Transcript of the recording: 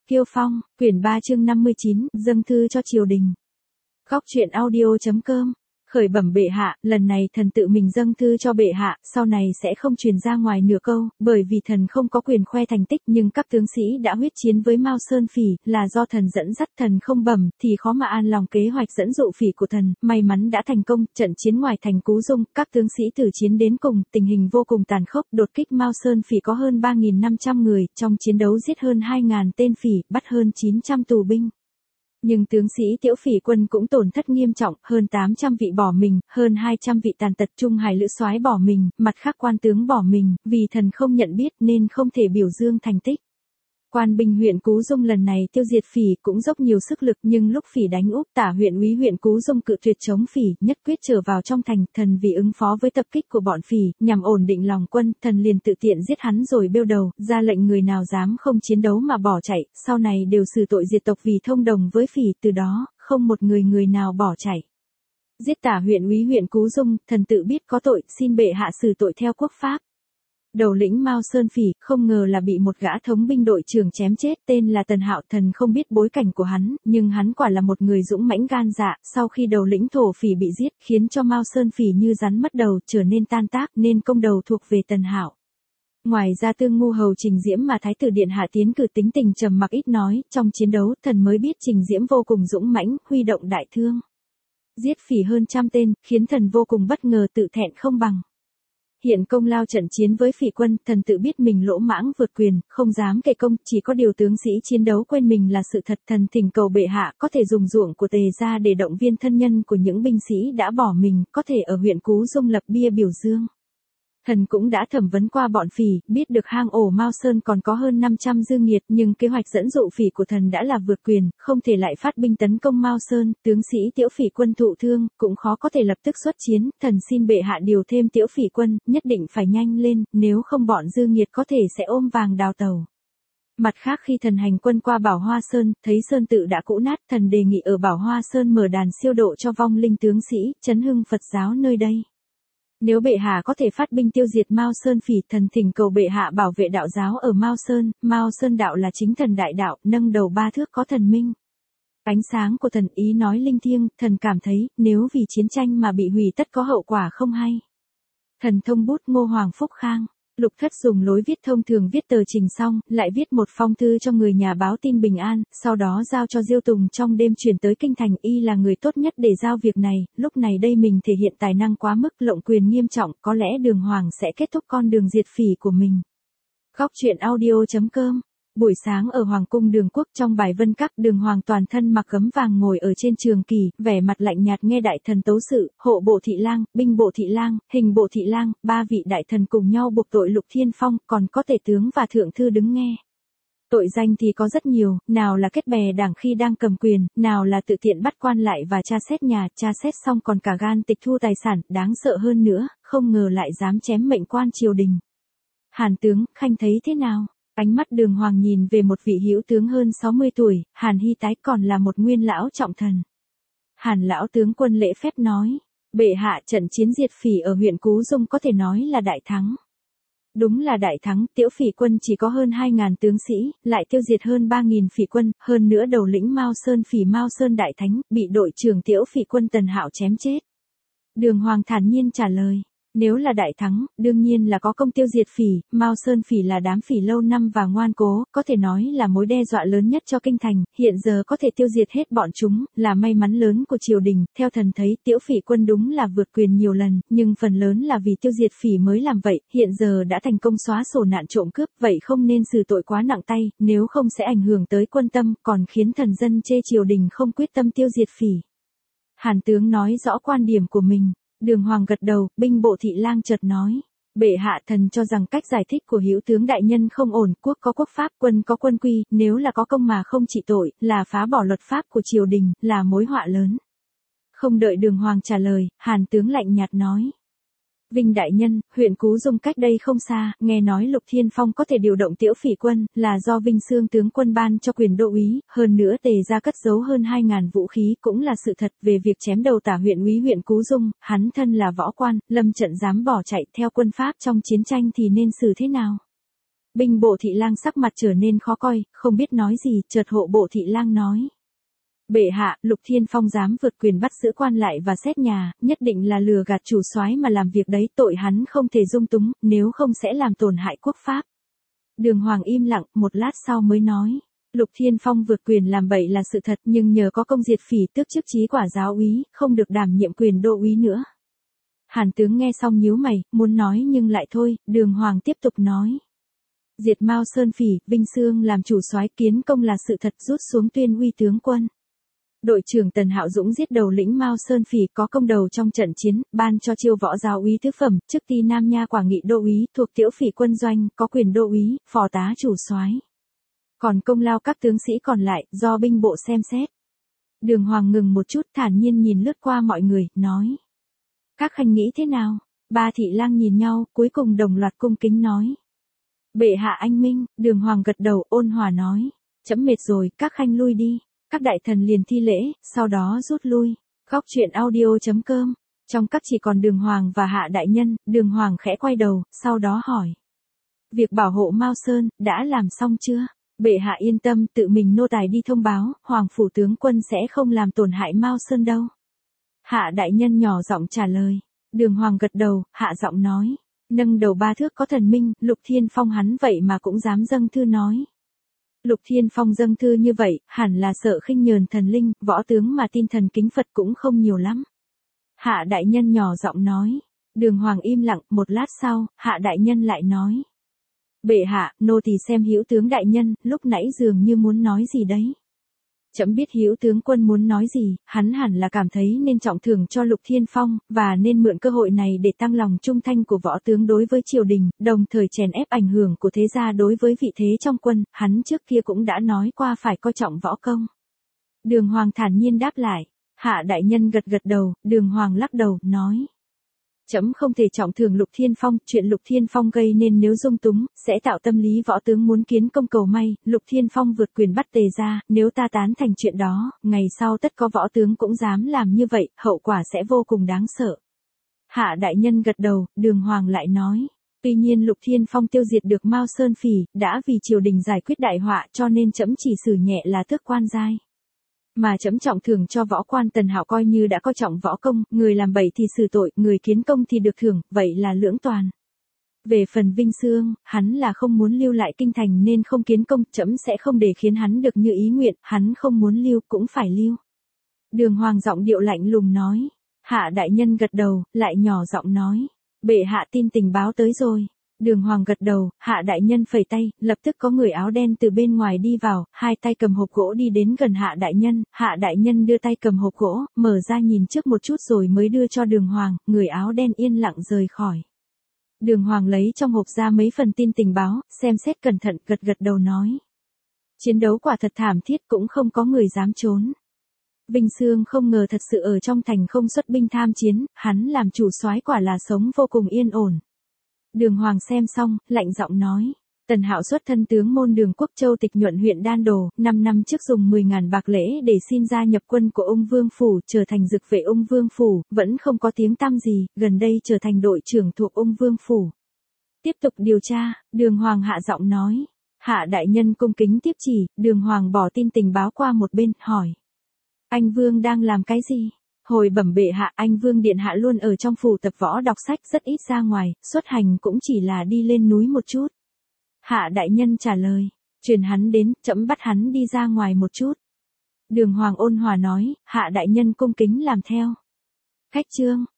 Kiêu Phong, quyển 3 chương 59, dâng thư cho triều đình. Góc truyện audio.com. Khởi bẩm bệ hạ, lần này thần tự mình dâng thư cho bệ hạ, sau này sẽ không truyền ra ngoài nửa câu, bởi vì thần không có quyền khoe thành tích, nhưng các tướng sĩ đã huyết chiến với Mao Sơn Phỉ, là do thần dẫn dắt, thần không bẩm, thì khó mà an lòng kế hoạch dẫn dụ phỉ của thần, may mắn đã thành công, trận chiến ngoài thành Cú Dung, các tướng sĩ tử chiến đến cùng, tình hình vô cùng tàn khốc, đột kích Mao Sơn Phỉ có hơn 3.500 người, trong chiến đấu giết hơn 2.000 tên phỉ, bắt hơn 900 tù binh. Nhưng tướng sĩ Tiễu Phỉ quân cũng tổn thất nghiêm trọng, hơn 800 vị bỏ mình, hơn 200 vị tàn tật. Trung Hải Lữ soái bỏ mình, mặt khác quan tướng bỏ mình, vì thần không nhận biết nên không thể biểu dương thành tích. Quan binh huyện Cú Dung lần này tiêu diệt phỉ cũng dốc nhiều sức lực, nhưng lúc phỉ đánh úp, Tả huyện úy huyện Cú Dung cự tuyệt chống phỉ, nhất quyết trở vào trong thành. Thần vì ứng phó với tập kích của bọn phỉ, nhằm ổn định lòng quân, thần liền tự tiện giết hắn rồi bêu đầu, ra lệnh người nào dám không chiến đấu mà bỏ chạy, sau này đều xử tội diệt tộc vì thông đồng với phỉ, từ đó không một người nào bỏ chạy. Giết Tả huyện úy huyện Cú Dung, thần tự biết có tội, xin bệ hạ xử tội theo quốc pháp. Đầu lĩnh Mao Sơn Phỉ, không ngờ là bị một gã thống binh đội trưởng chém chết, tên là Tần Hạo. Thần không biết bối cảnh của hắn, nhưng hắn quả là một người dũng mãnh gan dạ. Sau khi đầu lĩnh thổ phỉ bị giết, khiến cho Mao Sơn Phỉ như rắn mất đầu, trở nên tan tác, nên công đầu thuộc về Tần Hạo. Ngoài ra Tương Ngu Hầu Trình Diễm mà Thái tử điện hạ tiến cử tính tình trầm mặc ít nói, trong chiến đấu thần mới biết Trình Diễm vô cùng dũng mãnh, huy động đại thương, giết phỉ hơn 100 tên, khiến thần vô cùng bất ngờ, tự thẹn không bằng. Hiện công lao trận chiến với phỉ quân, thần tự biết mình lỗ mãng vượt quyền, không dám kể công, chỉ có điều tướng sĩ chiến đấu quên mình là sự thật. Thần thỉnh cầu bệ hạ có thể dùng ruộng của Tề ra để động viên thân nhân của những binh sĩ đã bỏ mình, có thể ở huyện Cú Dung lập bia biểu dương. Thần cũng đã thẩm vấn qua bọn phỉ, biết được hang ổ Mao Sơn còn có hơn 500 dư nghiệt, nhưng kế hoạch dẫn dụ phỉ của thần đã là vượt quyền, không thể lại phát binh tấn công Mao Sơn. Tướng sĩ Tiễu Phỉ quân thụ thương, cũng khó có thể lập tức xuất chiến. Thần xin bệ hạ điều thêm Tiễu Phỉ quân, nhất định phải nhanh lên, nếu không bọn dư nghiệt có thể sẽ ôm vàng đào tàu. Mặt khác khi thần hành quân qua Bảo Hoa Sơn, thấy Sơn tự đã cũ nát, thần đề nghị ở Bảo Hoa Sơn mở đàn siêu độ cho vong linh tướng sĩ, chấn hưng Phật giáo nơi đây. Nếu bệ hạ có thể phát binh tiêu diệt Mao Sơn Phỉ, thần thỉnh cầu bệ hạ bảo vệ đạo giáo ở Mao Sơn. Mao Sơn đạo là chính thần đại đạo, nâng đầu 3 thước có thần minh. Ánh sáng của thần ý nói linh thiêng, thần cảm thấy, nếu vì chiến tranh mà bị hủy tất có hậu quả không hay. Thần thông bút Ngô Hoàng Phúc Khang. Lục Thất dùng lối viết thông thường viết tờ trình xong, lại viết một phong thư cho người nhà báo tin bình an, sau đó giao cho Diêu Tùng trong đêm chuyển tới kinh thành. Y là người tốt nhất để giao việc này, lúc này đây mình thể hiện tài năng quá mức, lộng quyền nghiêm trọng, có lẽ Đường Hoàng sẽ kết thúc con đường diệt phỉ của mình. Góc truyện audio.com. Buổi sáng ở Hoàng cung Đường Quốc, trong bài vân các, Đường Hoàng toàn thân mặc gấm vàng ngồi ở trên trường kỳ, vẻ mặt lạnh nhạt nghe đại thần tấu sự. Hộ bộ thị lang, binh bộ thị lang, hình bộ thị lang, 3 vị đại thần cùng nhau buộc tội Lục Thiên Phong, còn có tể tướng và thượng thư đứng nghe. Tội danh thì có rất nhiều, nào là kết bè đảng khi đang cầm quyền, nào là tự tiện bắt quan lại và tra xét nhà, tra xét xong còn cả gan tịch thu tài sản, đáng sợ hơn nữa, không ngờ lại dám chém mệnh quan triều đình. Hàn tướng, khanh thấy thế nào? Ánh mắt Đường Hoàng nhìn về một vị hữu tướng hơn 60 tuổi, Hàn Hy Tái, còn là một nguyên lão trọng thần. Hàn lão tướng quân lễ phép nói, bệ hạ, trận chiến diệt phỉ ở huyện Cú Dung có thể nói là đại thắng. Đúng là đại thắng, Tiễu Phỉ quân chỉ có hơn 2.000 tướng sĩ, lại tiêu diệt hơn 3.000 phỉ quân, hơn nữa đầu lĩnh Mao Sơn Phỉ Mao Sơn Đại Thánh, bị đội trưởng Tiễu Phỉ quân Tần Hạo chém chết. Đường Hoàng thản nhiên trả lời. Nếu là đại thắng, đương nhiên là có công tiêu diệt phỉ. Mao Sơn Phỉ là đám phỉ lâu năm và ngoan cố, có thể nói là mối đe dọa lớn nhất cho kinh thành, hiện giờ có thể tiêu diệt hết bọn chúng, là may mắn lớn của triều đình. Theo thần thấy, Tiễu Phỉ quân đúng là vượt quyền nhiều lần, nhưng phần lớn là vì tiêu diệt phỉ mới làm vậy, hiện giờ đã thành công xóa sổ nạn trộm cướp, vậy không nên xử tội quá nặng tay, nếu không sẽ ảnh hưởng tới quân tâm, còn khiến thần dân chê triều đình không quyết tâm tiêu diệt phỉ. Hàn tướng nói rõ quan điểm của mình. Đường Hoàng gật đầu, binh bộ thị lang chợt nói. Bệ hạ, thần cho rằng cách giải thích của hữu tướng đại nhân không ổn, quốc có quốc pháp, quân có quân quy, nếu là có công mà không trị tội, là phá bỏ luật pháp của triều đình, là mối họa lớn. Không đợi Đường Hoàng trả lời, Hàn tướng lạnh nhạt nói. Vinh đại nhân, huyện Cú Dung cách đây không xa, nghe nói Lục Thiên Phong có thể điều động Tiễu Phỉ quân, là do Vinh Xương tướng quân ban cho quyền đô úy, hơn nữa Tề ra cất giấu hơn 2.000 vũ khí, cũng là sự thật. Về việc chém đầu Tả huyện úy huyện Cú Dung, hắn thân là võ quan, lâm trận dám bỏ chạy, theo quân pháp trong chiến tranh thì nên xử thế nào? Binh bộ thị lang sắc mặt trở nên khó coi, không biết nói gì, chợt hộ bộ thị lang nói. Bệ hạ, Lục Thiên Phong dám vượt quyền bắt giữ quan lại và xét nhà, nhất định là lừa gạt chủ soái mà làm việc đấy, tội hắn không thể dung túng, nếu không sẽ làm tổn hại quốc pháp. Đường Hoàng im lặng, một lát sau mới nói. Lục Thiên Phong vượt quyền làm bậy là sự thật, nhưng nhờ có công diệt phỉ tước chức chí quả giáo úy, không được đảm nhiệm quyền đô úy nữa. Hàn tướng nghe xong nhíu mày, muốn nói nhưng lại thôi, Đường Hoàng tiếp tục nói. Diệt Mao Sơn Phỉ, Vinh Xương làm chủ soái, kiến công là sự thật, rút xuống tuyên uy tướng quân. Đội trưởng Tần Hạo Dũng giết đầu lĩnh Mao Sơn Phỉ, có công đầu trong trận chiến, ban cho chiêu võ giáo úy tứ phẩm, chức ti Nam Nha Quảng Nghị đô úy, thuộc Tiểu Phỉ quân doanh, có quyền đô úy, phò tá chủ soái. Còn công lao các tướng sĩ còn lại, do binh bộ xem xét. Đường Hoàng ngừng một chút, thản nhiên nhìn lướt qua mọi người, nói. Các khanh nghĩ thế nào? Ba thị lang nhìn nhau, cuối cùng đồng loạt cung kính nói. Bệ hạ anh minh. Đường Hoàng gật đầu, ôn hòa nói. Chấm mệt rồi, các khanh lui đi. Các đại thần liền thi lễ, sau đó rút lui. Góc truyện audio.com. Trong các chỉ còn Đường Hoàng và Hạ đại nhân, Đường Hoàng khẽ quay đầu, sau đó hỏi. Việc bảo hộ Mao Sơn, đã làm xong chưa? Bệ hạ yên tâm, tự mình nô tài đi thông báo, Hoàng phủ tướng quân sẽ không làm tổn hại Mao Sơn đâu. Hạ đại nhân nhỏ giọng trả lời. Đường Hoàng gật đầu, hạ giọng nói. Nâng đầu ba thước có thần minh, Lục Thiên Phong hắn vậy mà cũng dám dâng thư nói. Lục Thiên Phong dâng thư như vậy, hẳn là sợ khinh nhờn thần linh, võ tướng mà tin thần kính Phật cũng không nhiều lắm. Hạ đại nhân nhỏ giọng nói. Đường Hoàng im lặng, một lát sau, hạ đại nhân lại nói. Bệ hạ, nô tỳ xem Hữu tướng đại nhân, lúc nãy dường như muốn nói gì đấy. Chấm biết Hữu tướng quân muốn nói gì, hắn hẳn là cảm thấy nên trọng thưởng cho Lục Thiên Phong, và nên mượn cơ hội này để tăng lòng trung thanh của võ tướng đối với triều đình, đồng thời chèn ép ảnh hưởng của thế gia đối với vị thế trong quân, hắn trước kia cũng đã nói qua phải coi trọng võ công. Đường Hoàng thản nhiên đáp lại, hạ đại nhân gật gật đầu, Đường Hoàng lắc đầu, nói. Chấm không thể trọng thưởng Lục Thiên Phong, chuyện Lục Thiên Phong gây nên nếu dung túng, sẽ tạo tâm lý võ tướng muốn kiến công cầu may, Lục Thiên Phong vượt quyền bắt Tề ra, nếu ta tán thành chuyện đó, ngày sau tất có võ tướng cũng dám làm như vậy, hậu quả sẽ vô cùng đáng sợ. Hạ đại nhân gật đầu, Đường Hoàng lại nói, tuy nhiên Lục Thiên Phong tiêu diệt được Mao Sơn Phỉ, đã vì triều đình giải quyết đại họa cho nên chấm chỉ xử nhẹ là tước quan giai. Mà chấm trọng thưởng cho võ quan Tần Hạo coi như đã coi trọng võ công, người làm bậy thì xử tội, người kiến công thì được thưởng, vậy là lưỡng toàn. Về phần Vinh Xương, hắn là không muốn lưu lại kinh thành nên không kiến công, chấm sẽ không để khiến hắn được như ý nguyện, hắn không muốn lưu cũng phải lưu. Đường Hoàng giọng điệu lạnh lùng nói. Hạ đại nhân gật đầu, lại nhỏ giọng nói. Bệ hạ tin tình báo tới rồi. Đường Hoàng gật đầu, hạ đại nhân phẩy tay, lập tức có người áo đen từ bên ngoài đi vào, hai tay cầm hộp gỗ đi đến gần hạ đại nhân đưa tay cầm hộp gỗ, mở ra nhìn trước một chút rồi mới đưa cho Đường Hoàng, người áo đen yên lặng rời khỏi. Đường Hoàng lấy trong hộp ra mấy phần tin tình báo, xem xét cẩn thận, gật gật đầu nói. Chiến đấu quả thật thảm thiết, cũng không có người dám trốn. Vinh Xương không ngờ thật sự ở trong thành không xuất binh tham chiến, hắn làm chủ soái quả là sống vô cùng yên ổn. Đường Hoàng xem xong, lạnh giọng nói. Tần Hạo xuất thân tướng môn Đường Quốc Châu Tịch Nhuận huyện Đan Đồ, 5 năm trước dùng 10.000 bạc lễ để xin gia nhập quân của Ung Vương Phủ, trở thành dực vệ Ung Vương Phủ, vẫn không có tiếng tăm gì, gần đây trở thành đội trưởng thuộc Ung Vương Phủ. Tiếp tục điều tra, Đường Hoàng hạ giọng nói. Hạ đại nhân cung kính tiếp chỉ, Đường Hoàng bỏ tin tình báo qua một bên, hỏi. Anh Vương đang làm cái gì? Hồi bẩm bệ hạ, anh Vương điện hạ luôn ở trong phủ tập võ đọc sách, rất ít ra ngoài, xuất hành cũng chỉ là đi lên núi một chút. Hạ đại nhân trả lời, truyền hắn đến, trẫm bắt hắn đi ra ngoài một chút. Đường Hoàng ôn hòa nói, hạ đại nhân cung kính làm theo. Khách trương,